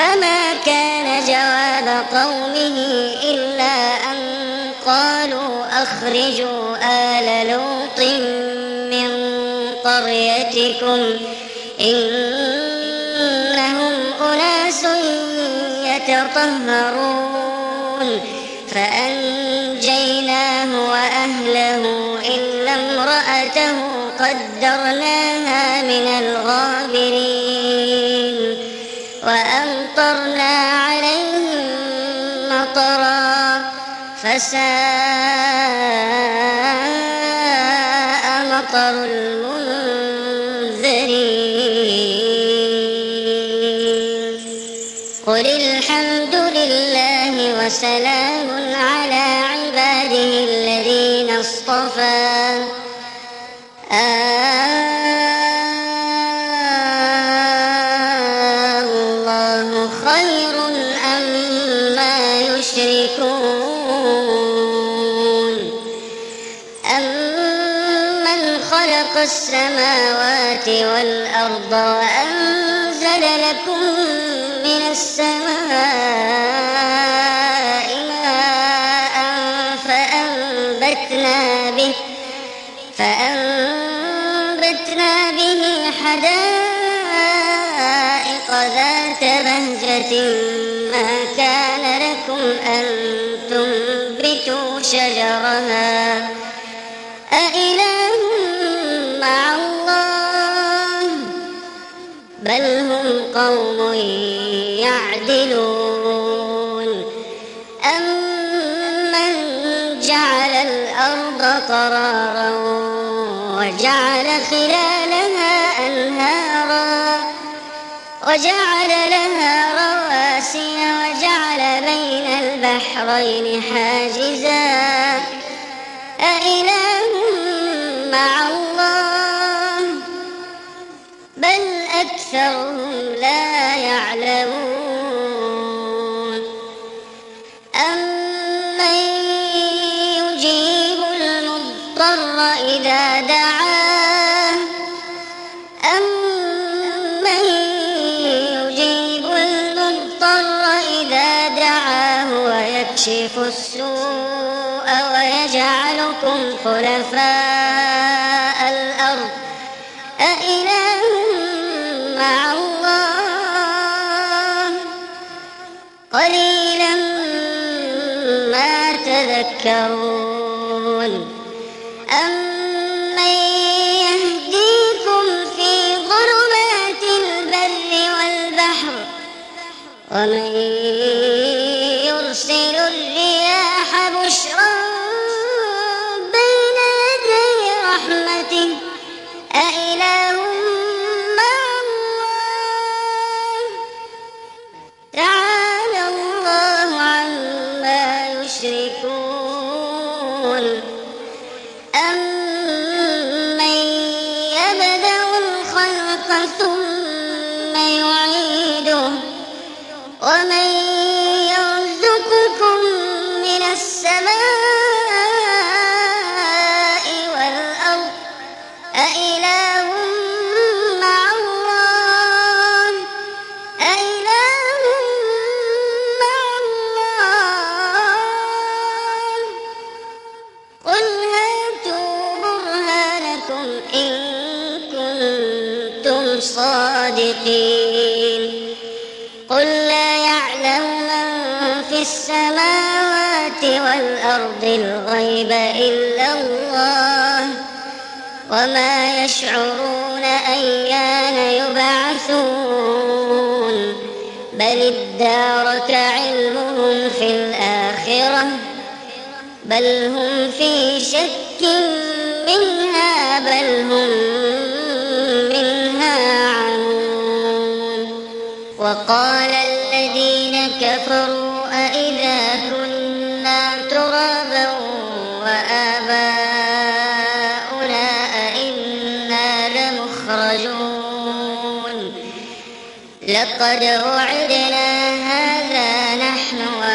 فما كان جواب قومه إلا أن قالوا أخرجوا آل لوط من قريتكم إنهم أناس يتطهرون فأنجيناه وأهله إلا امرأته قدرناها من الغابرين وأمطرنا عليهم مطرا فساء مطر المنذرين قل الحمد لله وسلام على عباده الذين اصطفى الله خير أما يشركون أمن خلق السماوات والأرض وأنزل لكم من السماء ماء فأنبتنا به حدائق ذات بهجة ما كان لكم أن تنبتوا شجرها أإله مع الله بل هم قوم يعدلون أمن جعل الأرض قرارا وجعل خلالها أنهارا وجعل لها رواسي وجعل بين البحرين حاجزا أإله مع الله بل أكثرهم لا يعلمون أمن يجيب المضطر إذا دعاه ويكشف السوء ويجعلكم خلفاء الأرض أإله مع الله قليلا ما تذكرون أمن يهديكم في ظلمات البر والبحر ومن يرسل الرياح بشرا بين يدي رحمته أإله مع الله تعالى الله عما يشركون أمن يبدأ الخلق ثم يعيده ومن يرزقكم من السماء والأرض أإله مع الله أإله مع الله قل هاتوا برهانكم إن كنتم صادقين قل لا يعلم من في السماوات والأرض الغيب إلا الله وما يشعرون أيان يبعثون بل ادارك علمهم في الآخرة بل هم في شك منها بل هم منها عمون وقال الذين كفروا أإذا كنا ترابا وآباؤنا أئنا لمخرجون لقد وعدنا هذا نحن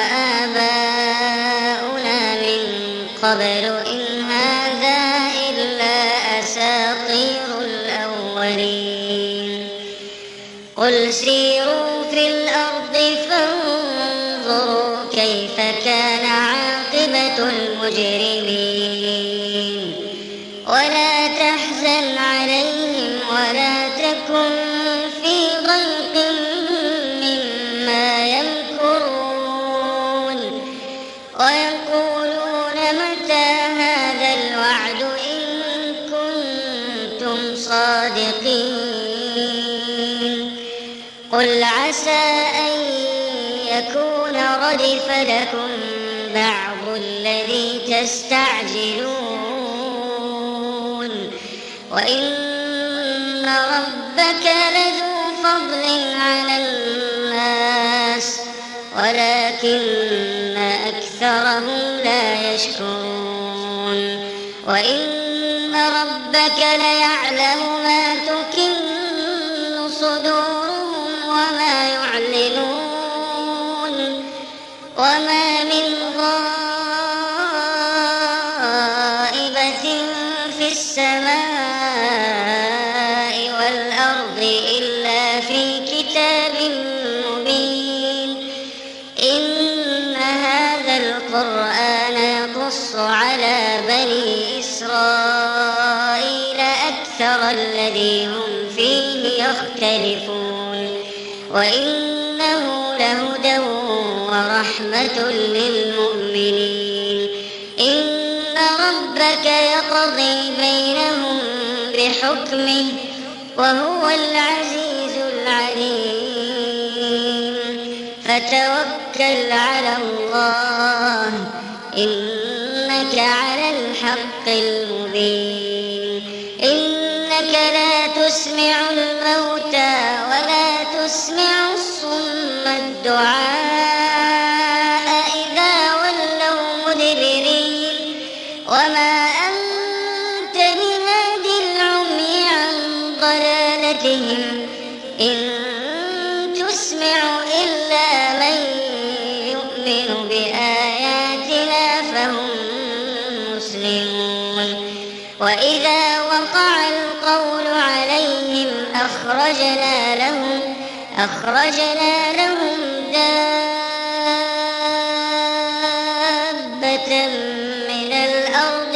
وآباؤنا من قبل إن هذا إلا أساطير الأولين قل سيروا في الأرض ردف لكم بعض الذي تستعجلون وإن ربك لذو فضل على الناس ولكن أكثرهم لا يشكرون وإن ربك ليعلم ما تكن صدورهم وما يعلنون وما من غائبة في السماء والأرض إلا في كتاب مبين إن هذا القرآن يقص على بني إسرائيل أكثر الذي هم فيه يختلفون وإنه لهدى ورحمة للمؤمنين إن ربك يقضي بينهم بحكمه وهو العزيز العليم فتوكل على الله إنك على الحق المبين إنك لا تسمع الموتى ولا تسمع الصم الدعاء إذا ولوا مدبرين وما أنت بهاد العمي عن ضلالتهم إن تسمع إلا من يؤمن بآياتنا فهم مسلمون وإذا وقع القول عليهم أخرجنا لهم دابة من الأرض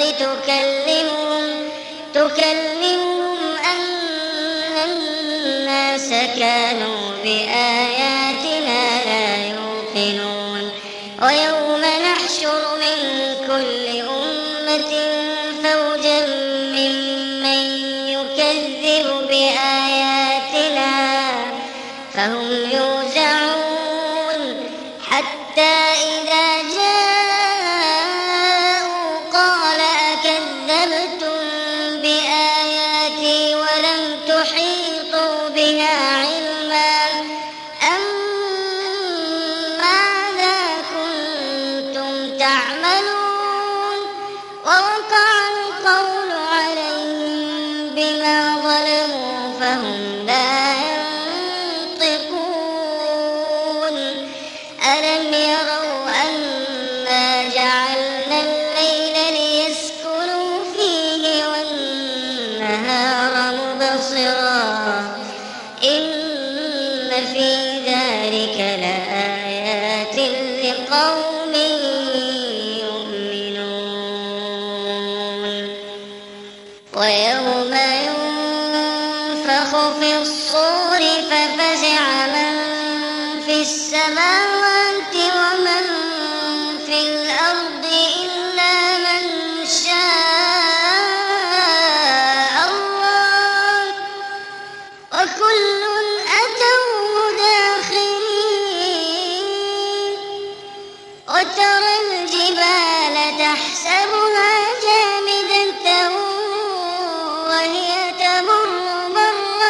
تكلمهم أن الناس كانوا بآياتنا لا يوقنون ويوم نحشر من كل أمة فوجا ممن يكذب بآياتنا فهم يوزعون حتى إذا جاءوا قال أكذبتم بآياتي ولم تحيطوا بها علما أم ماذا كنتم تعملون ووقع القول عليهم بما ظلموا فهم لا ينطقون ألم يروا أنا جعلنا الليل ليسكنوا فيه والنهار مبصرا إن في ذلك لآيات لقوم يؤمنون ويوم ينفخ في الصور ففزع من في السماوات ومن في الأرض إلا من شاء الله وكل أتوه داخرين وترى الجبال تحسبها جامدة وهي تمر مر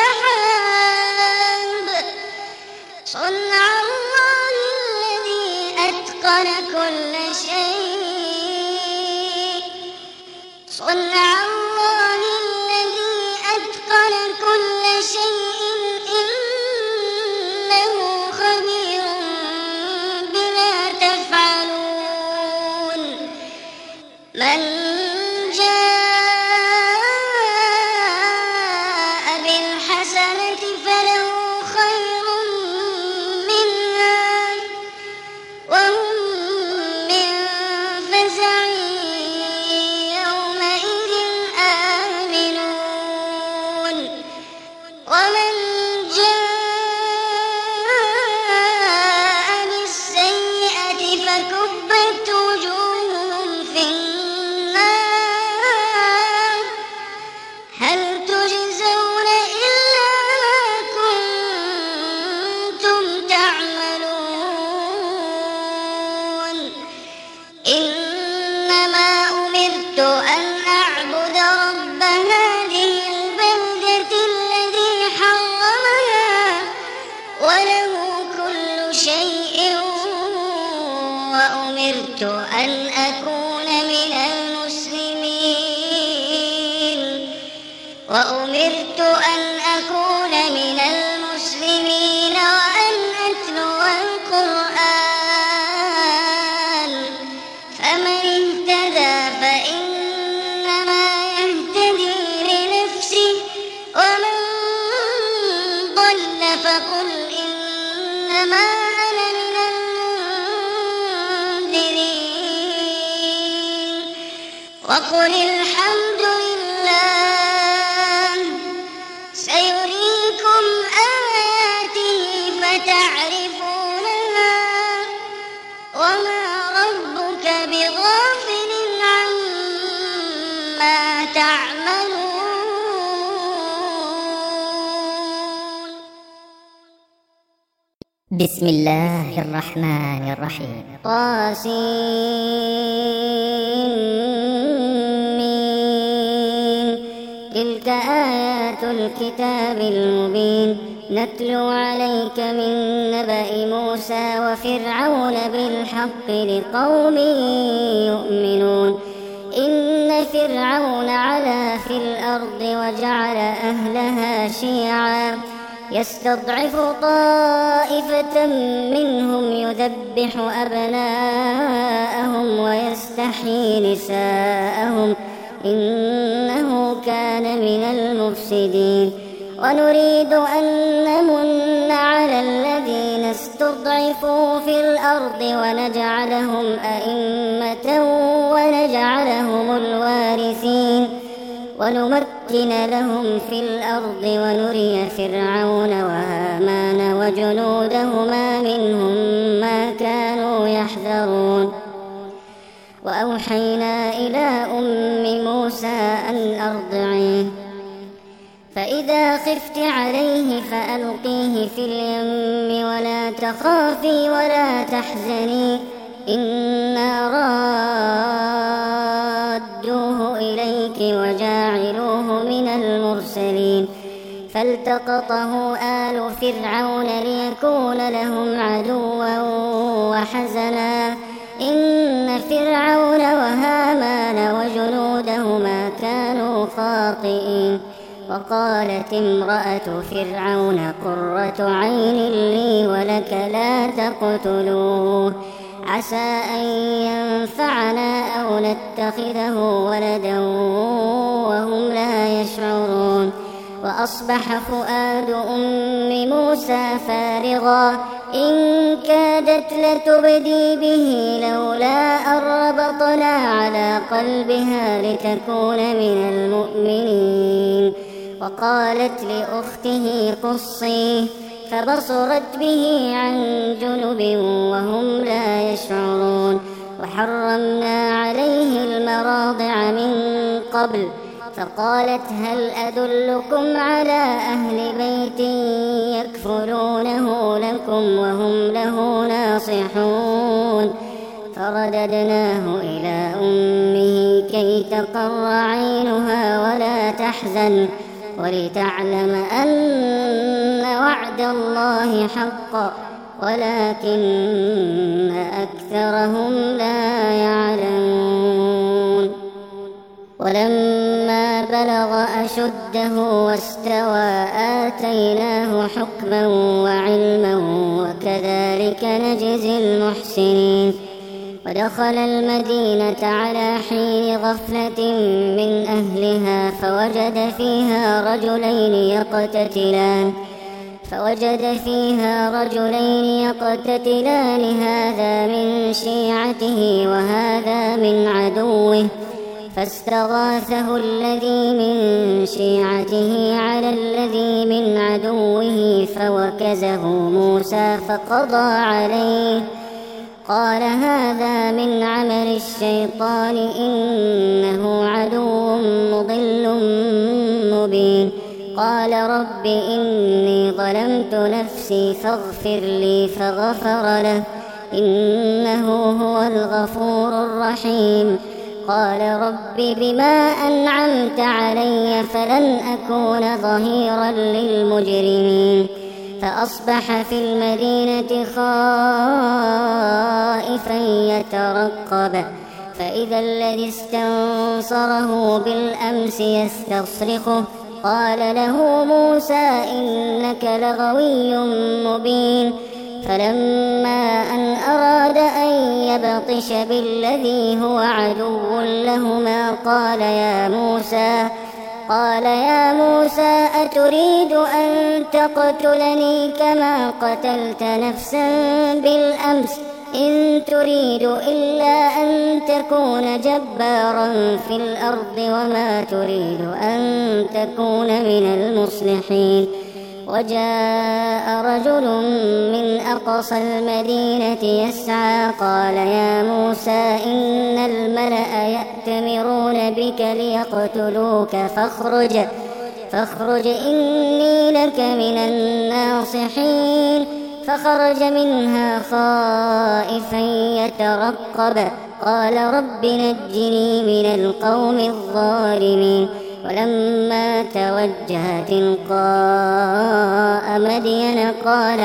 السحاب صنع الله الذي أتقن كل شيء صنع الله الذي أتقن كل شيء إنه خبير بما تفعلون من جاء بالحسنة فله خير منها وهم من شيء وأمرت أن أكون من المسلمين وأن أتلو القرآن فمن اهتدى فإنما يهتدي لنفسه ومن ضل فقل إنما أنا من المنذرين وقل الحمد لله سيريكم آياته فتعرفونها وما ربك بغافل عما تعملون. بسم الله الرحمن الرحيم. تلك آيات الكتاب المبين نتلو عليك من نبأ موسى وفرعون بالحق لقوم يؤمنون. إن فرعون علا في الأرض وجعل أهلها شيعا يستضعف طائفة منهم يذبح أبناءهم ويستحيي نساءهم إنه كان من المفسدين. ونريد أن نمن على الذين استضعفوا في الأرض ونجعلهم أئمة ونجعلهم الوارثين ونمكن لهم في الأرض ونري فرعون وهامان وجنودهما منهم ما كانوا يحذرون. وأوحينا إلى أم موسى أن أرضعيه فإذا خفت عليه فألقيه في اليم ولا تخافي ولا تحزني إنا رادوه إليك وجاعلوه من المرسلين. فالتقطه آل فرعون ليكون لهم عدوا وحزنا إن فرعون وهامان وجنودهما كانوا خاطئين. وقالت امرأة فرعون قرة عين لي ولك لا تقتلوه عسى أن ينفعنا أو نتخذه ولدا وهم لا يشعرون. وأصبح فؤاد أم موسى فارغا إن كادت لتبدي به لولا أن ربطنا على قلبها لتكون من المؤمنين. وقالت لأخته قصيه فبصرت به عن جنب وهم لا يشعرون. وحرمنا عليه المراضع من قبل فقالت هل أدلكم على أهل بيت يكفلونه لكم وهم له ناصحون. فرددناه إلى أمه كي تقر عينها ولا تحزن ولتعلم أن وعد الله حق ولكن أكثرهم لا يعلمون. ولما بلغ أشده واستوى آتيناه حكما وعلما وكذلك نجزي المحسنين. ودخل المدينة على حين غفلة من أهلها فوجد فيها رجلين يقتتلان هذا من شيعته وهذا من عدوه فاستغاثه الذي من شيعته على الذي من عدوه فوكزه موسى فقضى عليه قال هذا من عمل الشيطان إنه عدو مضل مبين. قال رب إني ظلمت نفسي فاغفر لي فغفر له إنه هو الغفور الرحيم. قال رب بما أنعمت علي فلن أكون ظهيرا للمجرمين. فأصبح في المدينة خائفا يترقب فإذا الذي استنصره بالأمس يستصرخه قال له موسى إنك لغوي مبين فلما أن أراد أن يبطش بالذي هو عدو لهما قال يا موسى أتريد أن تقتلني كما قتلت نفسا بالأمس إن تريد إلا أن تكون جبارا في الأرض وما تريد أن تكون من المصلحين وجاء رجل من أقصى المدينة يسعى قال يا موسى إن الملأ يأتمرون بك ليقتلوك فاخرج إني لك من الناصحين فخرج منها خائفا يترقب قال رب نجني من القوم الظالمين ولما توجه تلقاء مدين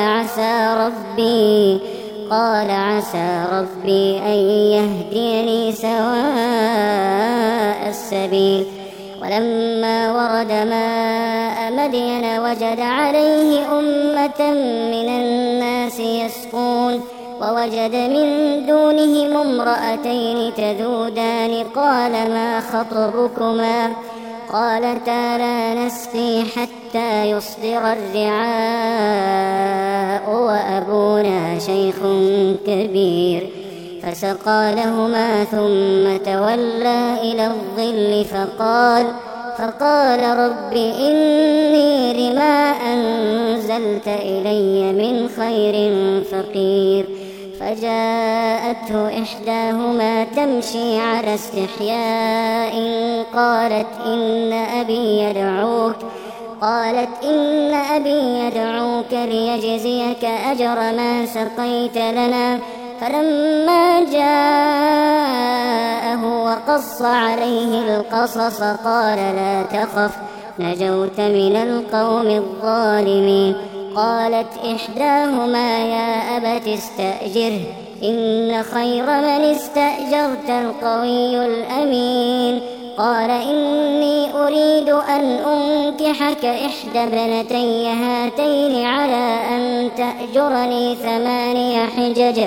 قال عسى ربي أن يهديني سواء السبيل ولما ورد ماء مدين وجد عليه أمة من الناس يسقون ووجد من دونهم امرأتين تذودان قال ما خطبكما قالتا لا نسقي حتى يصدر الرعاء وأبونا شيخ كبير فسقى لهما ثم تولى إلى الظل فقال رب إني لما أنزلت إلي من خير فقير فجاءته إحداهما تمشي على استحياء قالت إن أبي يدعوك ليجزيك أجر ما سقيت لنا فلما جاءه وقص عليه القصص قال لا تخف نجوت من القوم الظالمين قالت إحداهما يا أبت استأجره إن خير من استأجرت القوي الأمين قال إني أريد أن أنكحك إحدى ابنتي هاتين على أن تأجرني 8 حجج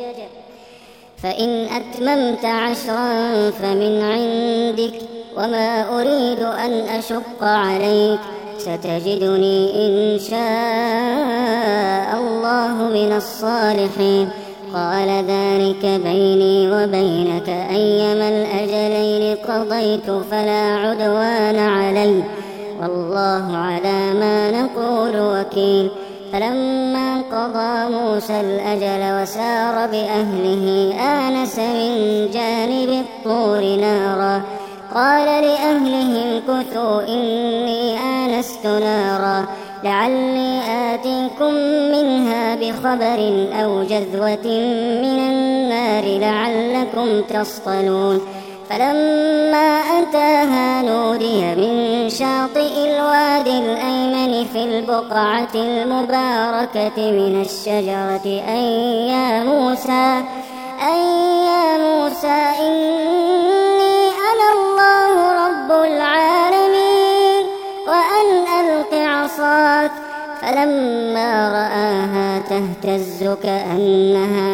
فإن أتممت 10 فمن عندك وما أريد أن أشق عليك ستجدني إن شاء الله من الصالحين قال ذلك بيني وبينك أيما الأجلين قضيت فلا عدوان علي والله على ما نقول وكيل فلما قضى موسى الأجل وسار بأهله آنس من جانب الطور نارا قال لأهلهم كثوا إني آنست نارا لعلي آتيكم منها بخبر أو جذوة من النار لعلكم تصطلون فلما أتاها نودي من شاطئ الوادي الأيمن في البقعة المباركة من الشجرة أي يا موسى إني أنا الله رب العالمين وأن ألق عصاك فلما رآها تهتز كأنها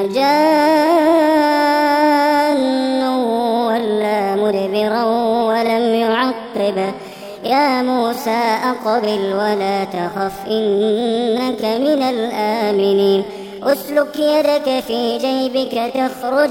جان ولا مدبرا ولم يعقب يا موسى أقبل ولا تخف إنك من الآمنين أسلك يدك في جيبك تخرج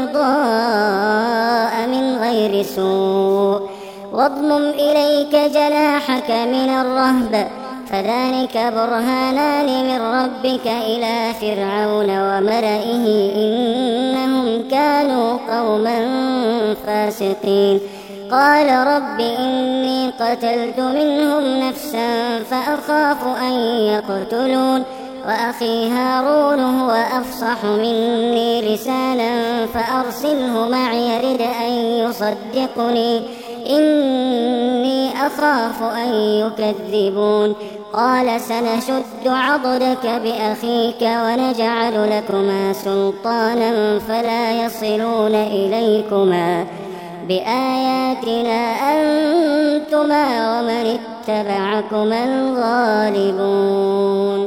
بيضاء من غير سوء واضمم إليك جناحك من الرهب فذلك برهانان من ربك إلى فرعون وملئه إنهم كانوا قوما فاسقين قال رب إني قتلت منهم نفسا فأخاف أن يقتلون وأخي هارون هو أفصح مني لسانا فأرسله معي يرد أن يصدقني إني أخاف أن يكذبون قال سنشد عضدك بأخيك ونجعل لكما سلطانا فلا يصلون إليكما بآياتنا أنتما ومن اتبعكما الغالبون.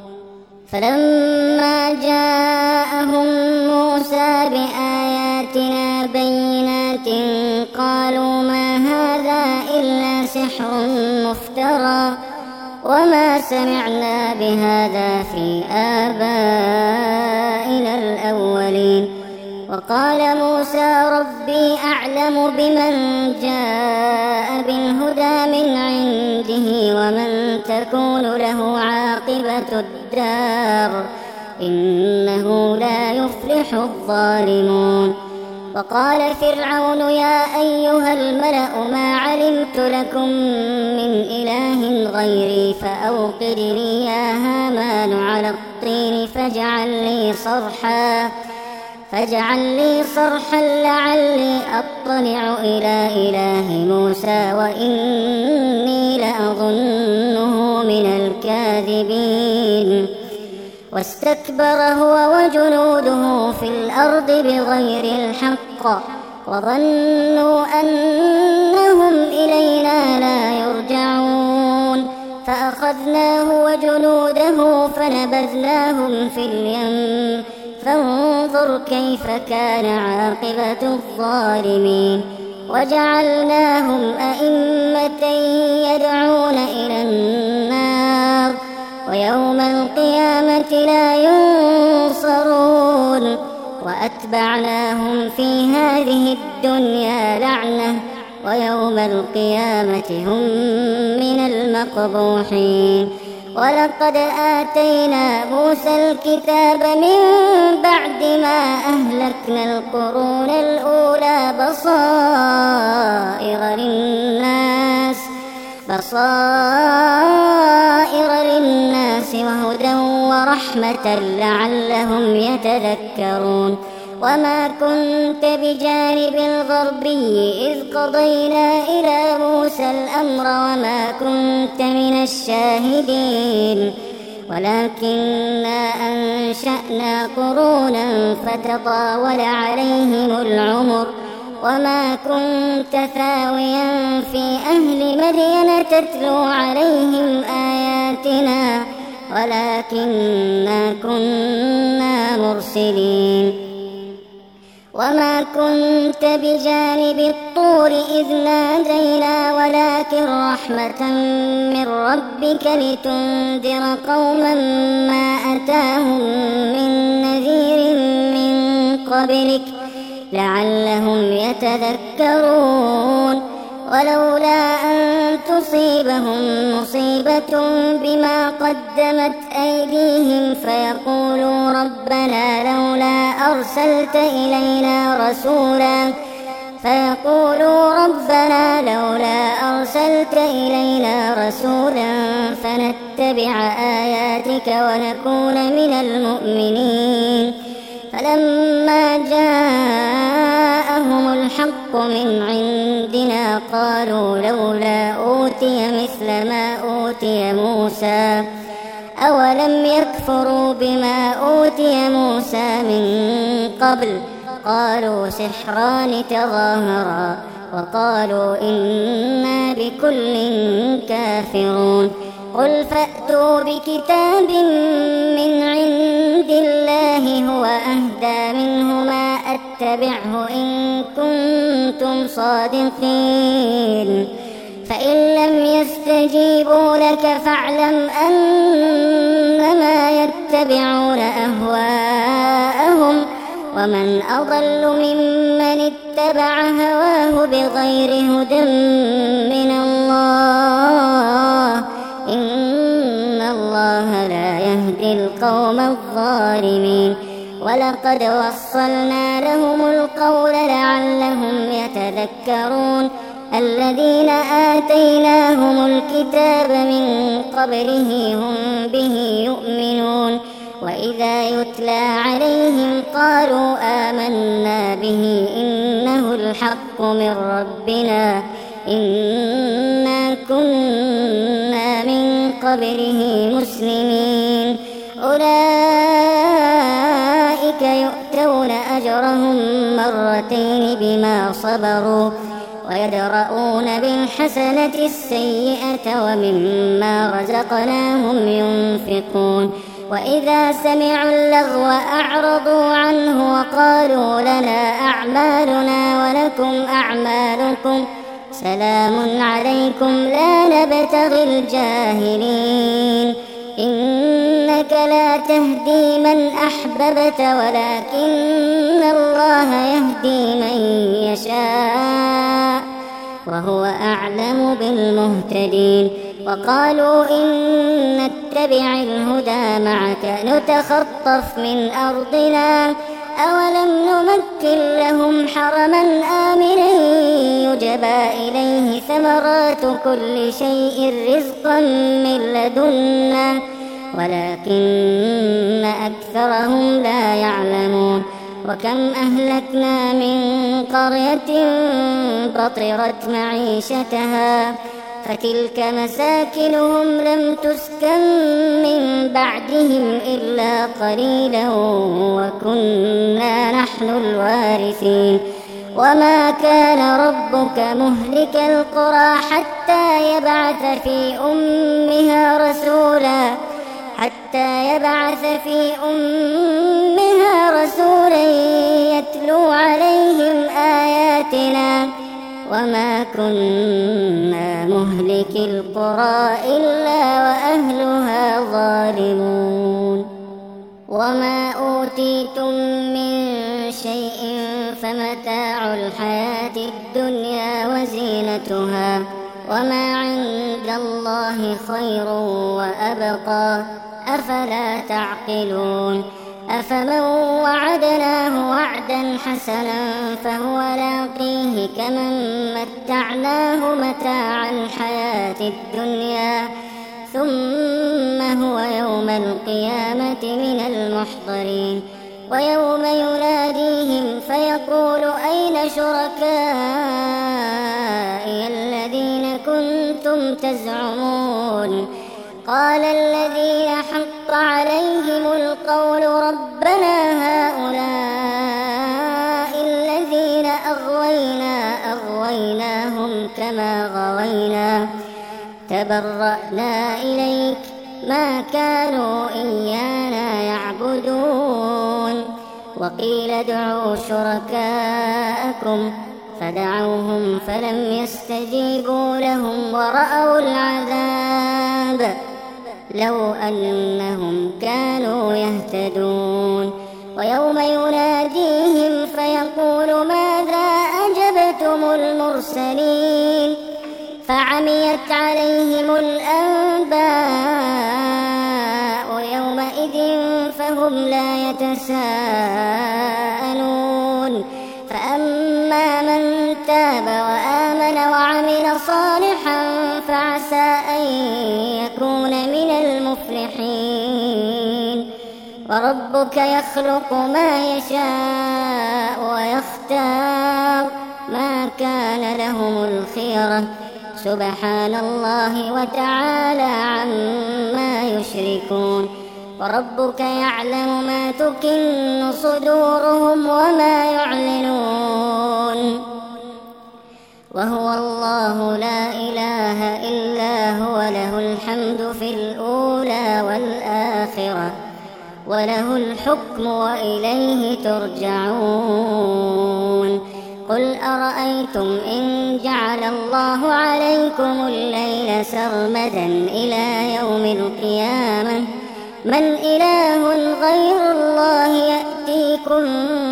فلما جاءهم موسى بآياتنا بينات قالوا ما هذا إلا سحر مفترى وما سمعنا بهذا في آبائنا الأولين. وقال موسى ربي أعلم بمن جاء بالهدى من عنده ومن تكون له عاقبة الدار إنه لا يفلح الظالمون. وقال فرعون يا أيها الملأ ما علمت لكم من إله غيري فأوقد لي يا هامان على الطين فاجعل لي صرحا لعلي أطلع إلى إله موسى وإني لأظنه من الكاذبين. واستكبر هو وجنوده في الأرض بغير الحق وظنوا أنهم إلينا لا يرجعون فأخذناه وجنوده فنبذناهم في اليم فانظر كيف كان عاقبة الظالمين. وجعلناهم أئمة يدعون إلى النار ويوم القيامة لا ينصرون. وأتبعناهم في هذه الدنيا لعنة ويوم القيامة هم من المقبوحين. ولقد آتينا موسى الكتاب من بعد ما أهلكنا القرون الأولى بصائر للناس وهدى ورحمة لعلهم يتذكرون. وما كنت بجانب الغربي إذ قضينا إلى موسى الأمر وما كنت من الشاهدين ولكننا أنشأنا قرونا فتطاول عليهم العمر وما كنت ثاويا في أهل مدين تتلو عليهم آياتنا ولكننا كنا مرسلين. وما كنت بجانب الطور إذ نادينا ولكن رحمة من ربك لتنذر قوما ما أتاهم من نذير من قبلك لعلهم يتذكرون. ولولا أن تصيبهم مصيبة بما قدمت أيديهم فيقولوا ربنا لولا أرسلت إلينا رسولا فنتبع آياتك ونكون من المؤمنين. فلما جاءهم الحق من عندنا قالوا لولا أوتي مثل ما أوتي موسى أولم يكفروا بما أوتي موسى من قبل قالوا سحران تظاهرا وقالوا إنا بكل كافرون. قل فأتوا بكتاب من عند الله هو أهدى منهما أتبعه إن كنتم صادقين. فإن لم يستجيبوا لك فاعلم أنما يتبعون أهواءهم ومن أضل ممن اتبع هواه بغير هدى من الله إن الله لا يهدي القوم الظالمين. ولقد وصلنا لهم القول لعلهم يتذكرون. الذين آتيناهم الكتاب من قبله هم به يؤمنون وإذا يتلى عليهم قالوا آمنا به إنه الحق من ربنا إنا كنا من قبره مسلمين أولئك يؤتون أجرهم مرتين بما صبروا ويدرؤون بالحسنة السيئة ومما رزقناهم ينفقون وإذا سمعوا اللغو أعرضوا عنه وقالوا لنا أعمالنا ولكم أعمالكم سلام عليكم لا نبتغي الجاهلين إنك لا تهدي من أحببت ولكن الله يهدي من يشاء وهو أعلم بالمهتدين وقالوا إن نتبع الهدى معك نتخطف من أرضنا أولم نمكن لهم حرما آمنا يجبى إليه ثمرات كل شيء رزقا من لدنا ولكن أكثرهم لا يعلمون وكم أهلكنا من قرية بطرت معيشتها فتلك مساكنهم لم تسكن من بعدهم إلا قليلا وكنا نحن الوارثين وما كان ربك مهلك القرى حتى يبعث في أمها رسولا يتلو عليهم آياتنا وما كنا مهلك القرى إلا وأهلها ظالمون وما أوتيتم من شيء فمتاع الحياة الدنيا وزينتها وما عند الله خير وأبقى أفلا تعقلون أفمن وعدناه وعدا حسنا فهو لاقيه كمن متعناه متاع الحياة الدنيا ثم هو يوم القيامة من المحضرين ويوم يناديهم فيقول أين شركائي الذين كنتم تزعمون قال الذين حق عليهم القول ربنا هؤلاء الذين أغويناهم كما غوينا تبرأنا إليك ما كانوا إيانا يعبدون وقيل ادعوا شركاءكم فدعوهم فلم يستجيبوا لهم ورأوا العذاب لو أنهم كانوا يهتدون ويوم يناديهم فيقول ماذا أجبتم المرسلين فعميت عليهم الأنباء يومئذ فهم لا يتساءلون فأما من تاب وآمن وعمل صالحا فعسى أن يكون من المفلحين وربك يخلق ما يشاء ويختار ما كان لهم الخيرة سبحان الله وتعالى عما يشركون وربك يعلم ما تكن صدورهم وما يعلنون وهو الله لا إله إلا هو له الحمد في الأولى والآخرة وله الحكم وإليه ترجعون قل أرأيتم إن جعل الله عليكم الليل سرمدا إلى يوم القيامة من إله غير الله يأتيكم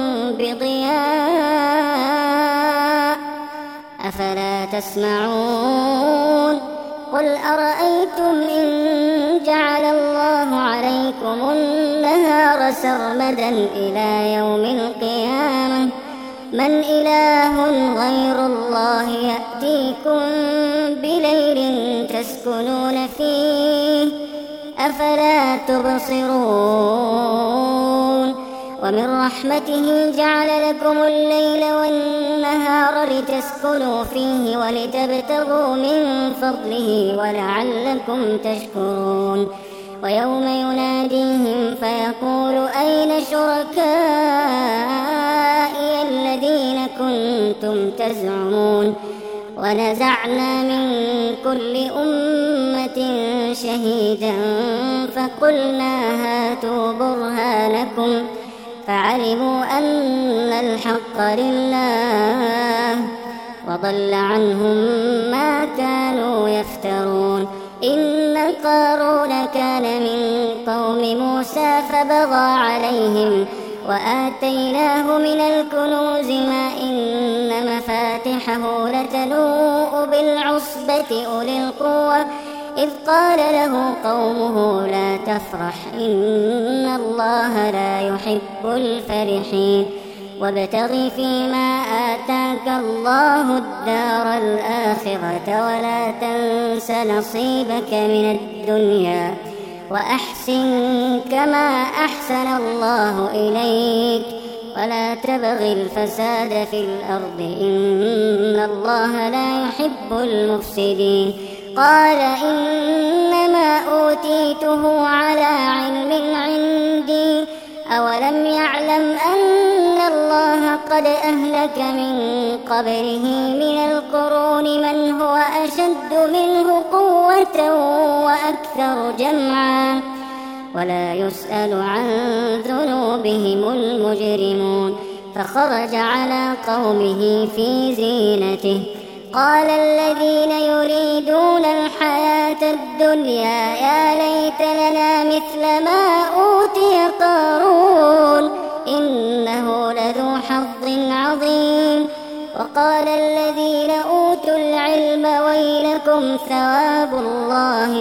بضياء أفلا تسمعون قل أرأيتم إن جعل الله عليكم النهار سرمدا إلى يوم القيامة من إله غير الله يأتيكم بليل تسكنون فيه أفلا تبصرون ومن رحمته جعل لكم الليل والنهار لتسكنوا فيه ولتبتغوا من فضله ولعلكم تشكرون ويوم يناديهم فيقول أين شركائي الذين كنتم تزعمون ونزعنا من كل أمة شهيدا فقلنا هاتوا برهانكم فعلموا أن الحق لله وضل عنهم ما كانوا يفترون إن قارون كان من قوم موسى فبغى عليهم وآتيناه من الكنوز ما إن مفاتحه لتنوء بالعصبة أولي القوة إذ قال له قومه لا تفرح إن الله لا يحب الفرحين وابتغ فيما آتاك الله الدار الآخرة ولا تنس نصيبك من الدنيا وأحسن كما أحسن الله إليك ولا تبغ الفساد في الأرض إن الله لا يحب المفسدين قال إنما أوتيته على علم عندي أولم يعلم أن الله قد أهلك من قبله من القرون من هو أشد منه قوة وأكثر جمعا ولا يسأل عن ذنوبهم المجرمون فخرج على قومه في زينته قال الذين يريدون الحياة الدنيا يا ليت لنا مثل ما أوتي قارون إنه لذو حظ عظيم وقال الذين أوتوا العلم ويلكم ثواب الله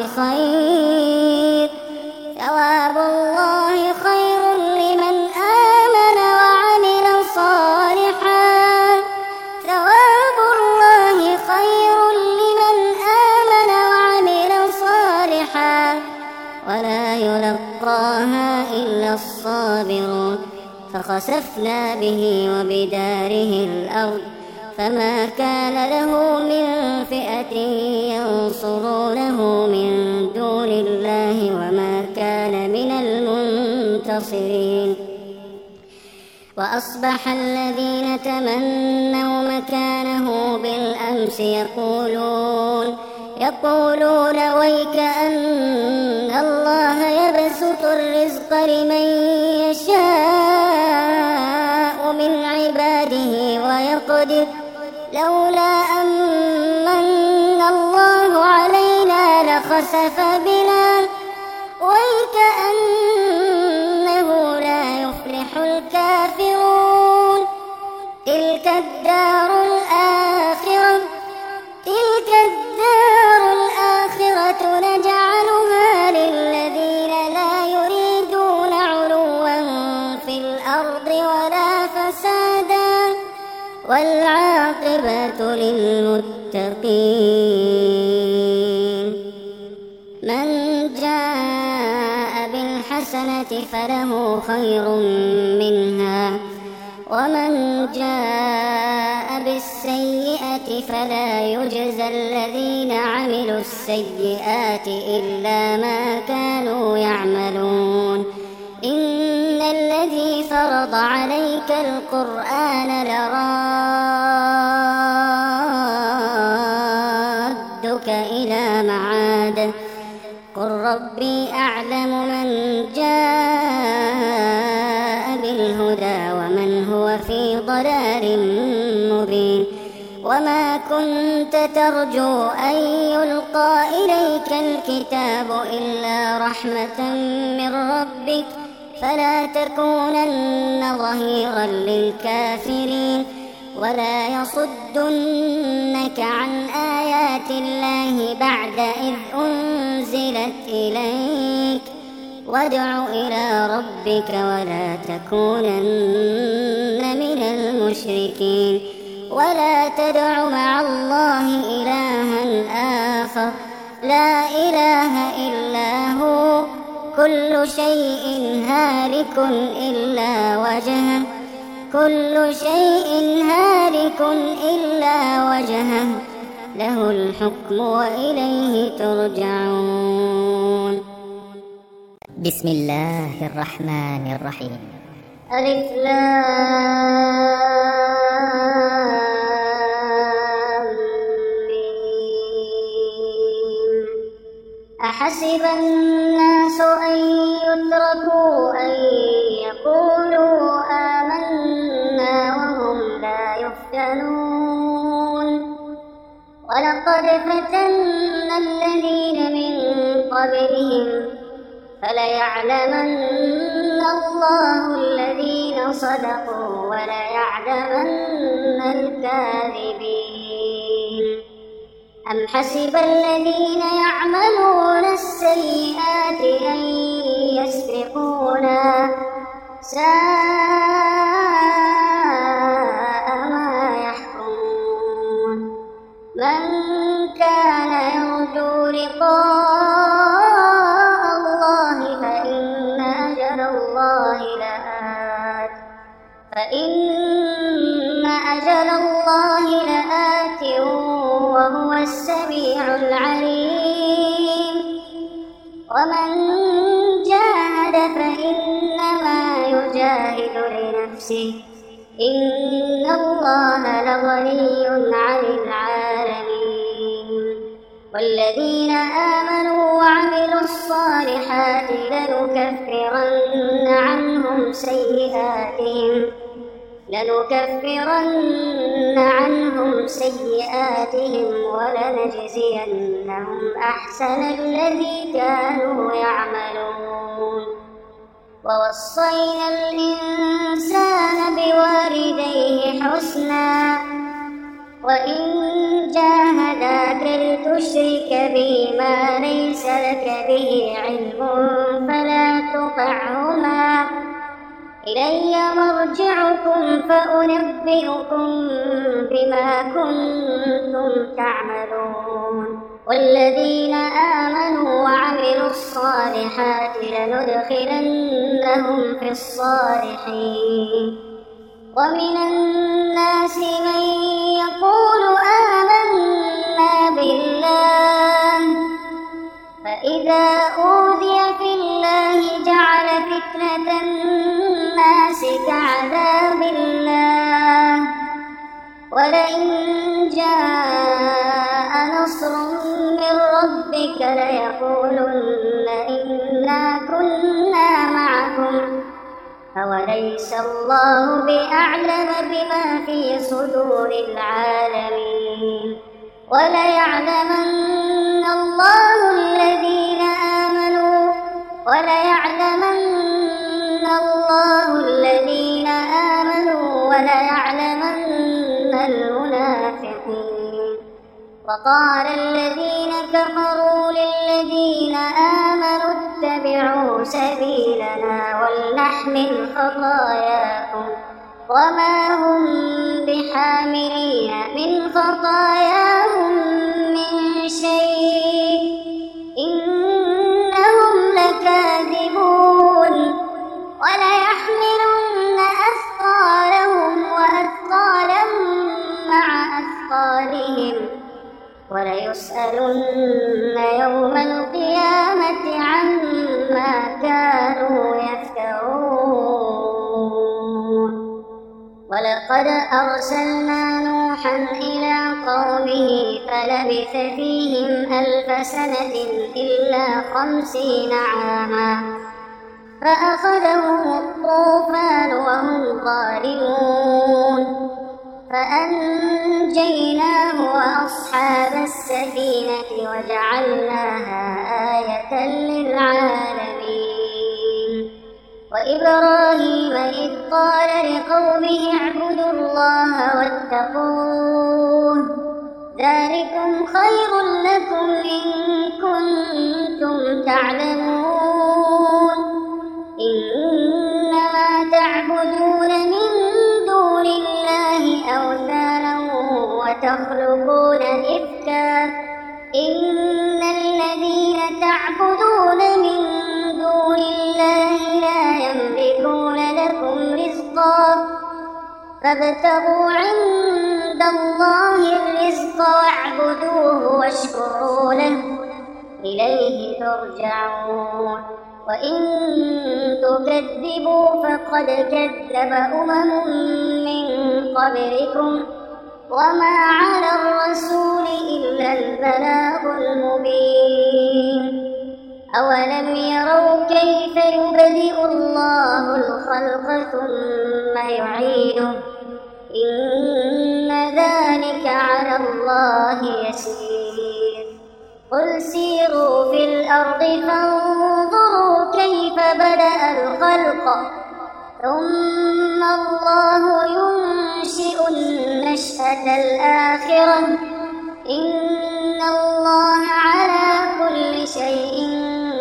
خير لمن آمن وعمل صالحا ثواب الله خير لمن آمن وعمل صالحا ولا يلقاها إلا الصابرون فخسفنا به وبداره الأرض فما كان له من فئة ينصرونه من دون الله وما كان من المنتصرين وأصبح الذين تمنوا مكانه بالأمس يقولون ويك أن الله يبسط الرزق لمن يشاء من عباده ويقدر لولا أمن الله علينا لخسف بنا ويكأنه لا يفلح الكافرون تلك الدار الآخرة نجعلها للذين لا يريدون علوا في الأرض ولا فسادا والعاقبة للمتقين من جاء بالحسنة فله خير منها ومن جاء بالسيئة فلا يجزى الذين عملوا السيئات إلا ما كانوا يعملون إن الذي فرض عليك القرآن لرادك إلى معاد قل ربي أعلم من جاء بالهدى ومن هو في ضلال مبين وما كنت ترجو أن يلقى إليك الكتاب إلا رحمة من ربك فلا تكونن ظهيرا للكافرين ولا يصدنك عن آيات الله بعد إذ أنزلت إليك وادع إلى ربك ولا تكونن من المشركين ولا تدع مع الله إلها آخر لا إله إلا هو كل شيء هالك إلا كل شيء هالك إلا وجهه له الحكم وإليه ترجعون. بسم الله الرحمن الرحيم. ألف لام ميم. أحسب الناس أن يتركوا أن يقولوا آمنا وهم لا يفتنون. ولقد فتنا الذين من قبلهم فليعلمن الله الذين صدقوا وليعلمن الكاذبين. أم حسب الذين يعملون السيئات أن يسبقونا ساء ما يحكمون. من كان يرجو لقاء الله فإن أجل الله لآت وهو السميع العليم. ومن جاهد فإنما يجاهد لنفسه إن الله لغني عن العالمين. والذين آمنوا وعملوا الصالحات لنكفرن عنهم سيئاتهم ولنجزينهم أحسن الذي كانوا يعملون. ووصينا الإنسان بوالديه حسنا وإن جاهداك لتشرك بي ما ليس لك به علم فلا تطعهما إلي مرجعكم فأنبئكم بما كنتم تعملون. والذين آمنوا وعملوا الصالحات لندخلنهم في الصالحين. ومن الناس من يقول آمنا بالله فإذا أوذي في الله جعل فتنة الناس كعذاب الله ولئن جاء نصر من ربك ليقولن إنا كنا معكم أوليس الله بأعلم بما في صدور العالمين. وليعلمن الله الذين آمنوا وليعلمن المنافقين. وقال الذين كفروا للذين آمنوا اتبعوا سبيلنا ولنحمل خطاياكم وما هم بحاملين من خطاياهم من شيء إنهم لكاذبون. وليحملن أثقالهم وأثقالا مع أثقالهم وليسألن يوم القيامة عما كانوا يفترون. ولقد أرسلنا نوحا إلى قومه فلبث فيهم 1000 سنة إلا 50 عاما فأخذهم الطوفان وهم ظالمون فأنجيناه وأصحاب السفينة وجعلناها آية للعالمين. وإبراهيم إذ قال لقومه اعبدوا الله واتقوه ذلكم خير لكم إن كنتم تعلمون. إنما تعبدون من دون الله أوثانا وتخلقون إفكا إن الذين تعبدون من دون الله لا يملكون لكم رزقا فابتغوا عند الله الرزق واعبدوه واشكروا له إليه ترجعون وإن تكذبوا فقد كذب من قبلكم وما على الرسول إلا البلاغ المبين أولم يروا كيف يبدئ الله الخلق ثم يعيده إن ذلك على الله يسير قل سيروا في الأرض فانظروا كيف بدأ الخلق ثم الله ينشئ النشأة الآخرة إن الله على كل شيء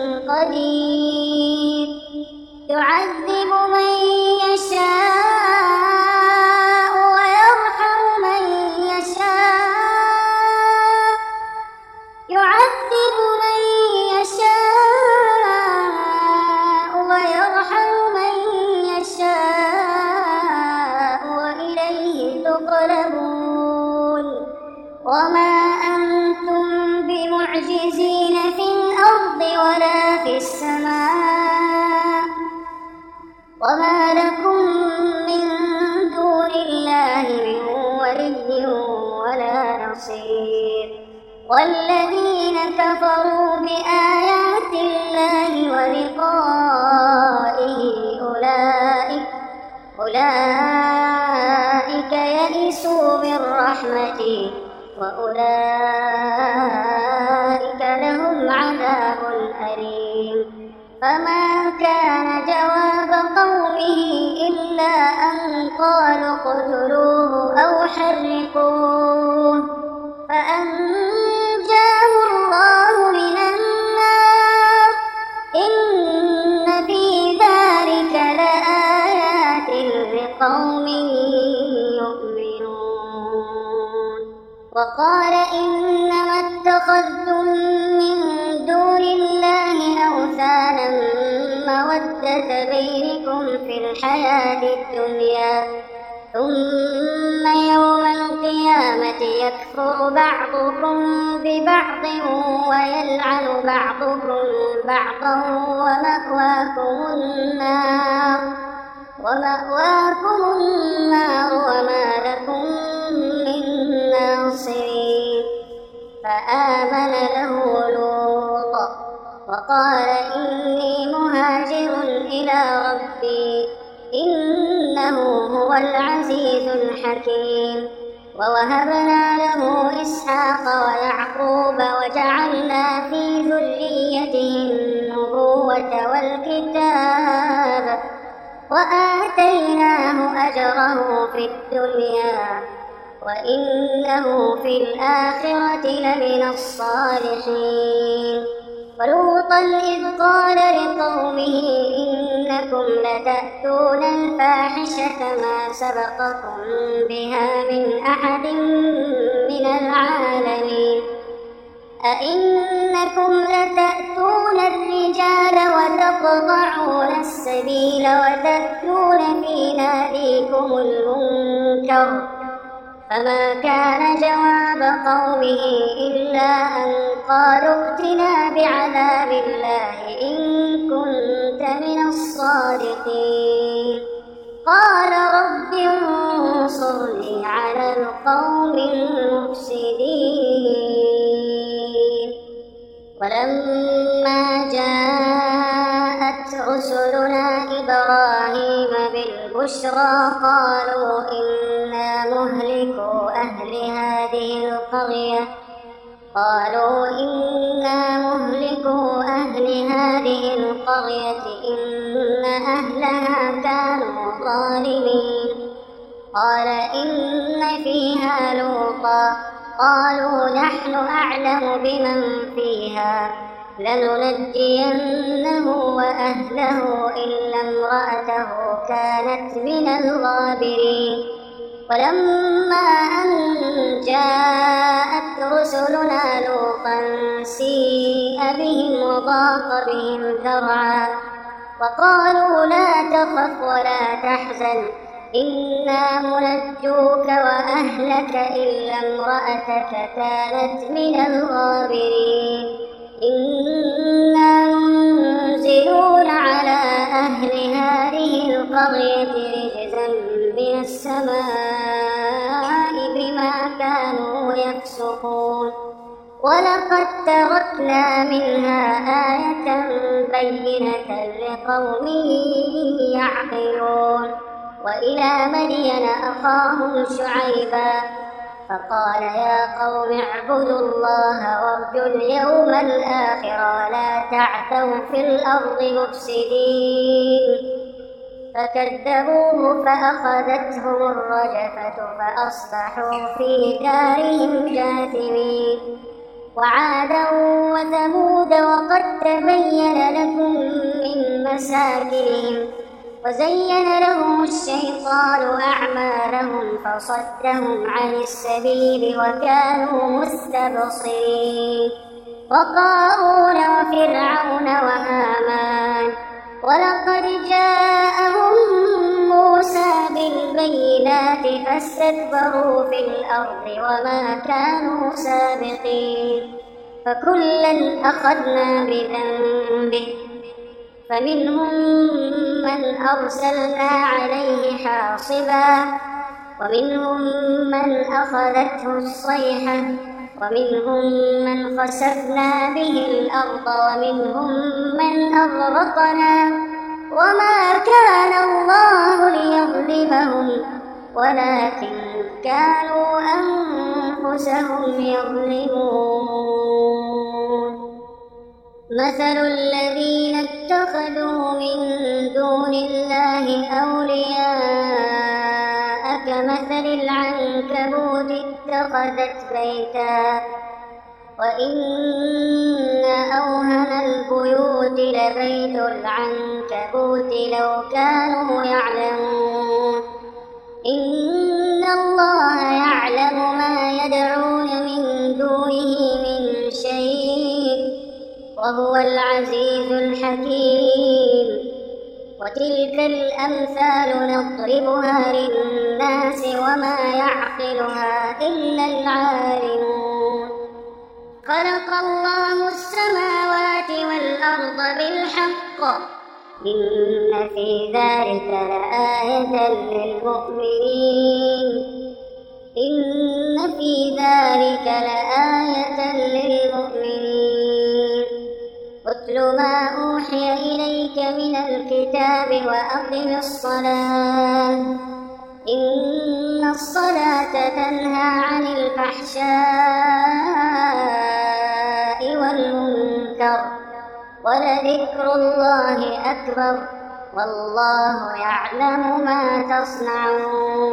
قدير يعذب من يشاء ويرحم من يشاء يعذب من يشاء ويرحم من يشاء وإليه تقلبون وما أنتم بمعجزين في الأرض ولا في السماء وما لكم من دون الله من ولي ولا نصير والذين كفروا بآيات الله ولقائه أولئك يئسوا من رحمتي وأولئك لهم عذاب أليم فما كان جواب قومه إلا أن قالوا اقتلوه أو حرقوه فأنجاه الله من النار إن في ذلك لآيات لقوم يؤمنون وقال إنما اتخذتم من دون الله أوثانا مودة بينكم في الحياة الدنيا ثم يوم القيامة يكفر بعضكم ببعض ويلعن بعضكم بعضا ومأواكم النار وما لكم من ناصرين فآمن له لوط وقال إني مهاجر إلى ربي إنه هو العزيز الحكيم ووهبنا له إسحاق ويعقوب وجعلنا في ذريته النبوة والكتاب وآتيناه أجره في الدنيا وإنه في الآخرة لمن الصالحين ولوطا إذ قال لقومه إنكم لتأتون الفاحشة ما سبقكم بها من أحد من العالمين أئنكم لتأتون الرجال وتقطعون السبيل وتأتون في ناديكم المنكر فما كان جواب قومه إلا أن قالوا ائتنا بعذاب الله إن كنت من الصادقين قال رب انصرني على القوم المفسدين ولما جاءت رسلنا إبراهيم بالبشرى قالوا إنا مهلكو أهل هذه القرية إن أهلها كانوا ظالمين قال إن فيها لوطا قالوا نحن أعلم بمن فيها لننجينه وأهله إلا امرأته كانت من الغابرين ولما أن جاءت رسلنا لوطا سيء بهم وضاق بهم ذرعا وقالوا لا تخف ولا تحزن إنا منجوك وأهلك إلا امرأتك كانت من الغابرين إنا منزلون على أهل هذه القرية رجزا من السماء بما كانوا يفسقون ولقد تركنا منها آية بينة لقوم يعقلون وإلى مدين أخاهم شعيبا فقال يا قوم اعبدوا الله وارجوا اليوم الآخر ولا تعثوا في الأرض مفسدين فكذبوه فأخذتهم الرجفة فأصبحوا في دارهم جاثمين وعادا وثمود وقد تبين لكم من مساكنهم وزين لهم الشيطان أعمالهم فصدهم عن السبيل وكانوا مستبصرين وقارون وفرعون وهامان ولقد جاءهم موسى بالبينات فاستكبروا في الأرض وما كانوا سابقين فكلا أخذنا بذنبه فمنهم من أرسلنا عليه حاصبا ومنهم من أخذته الصيحة ومنهم من خسفنا به الأرض ومنهم من أغرقنا وما كان الله ليظلمهم ولكن كانوا أنفسهم يظلمون مثل الذين اتخذوا من دون الله أولياء كمثل العنكبوت اتخذت بيتا وإن أوهن البيوت لبيت العنكبوت لو كانوا يعلمون إن الله يعلم ما يدعون من دونه من شيء وهو العزيز الحكيم وتلك الأمثال نضربها للناس وما يعقلها إلا العالمون خلق الله السماوات والأرض بالحق إن في ذلك لآية للمؤمنين إن في ذلك لآية للمؤمنين اتل ما أوحي إليك من الكتاب وأقم الصلاة إن الصلاة تنهى عن الفحشاء والمنكر ولذكر الله أكبر والله يعلم ما تصنعون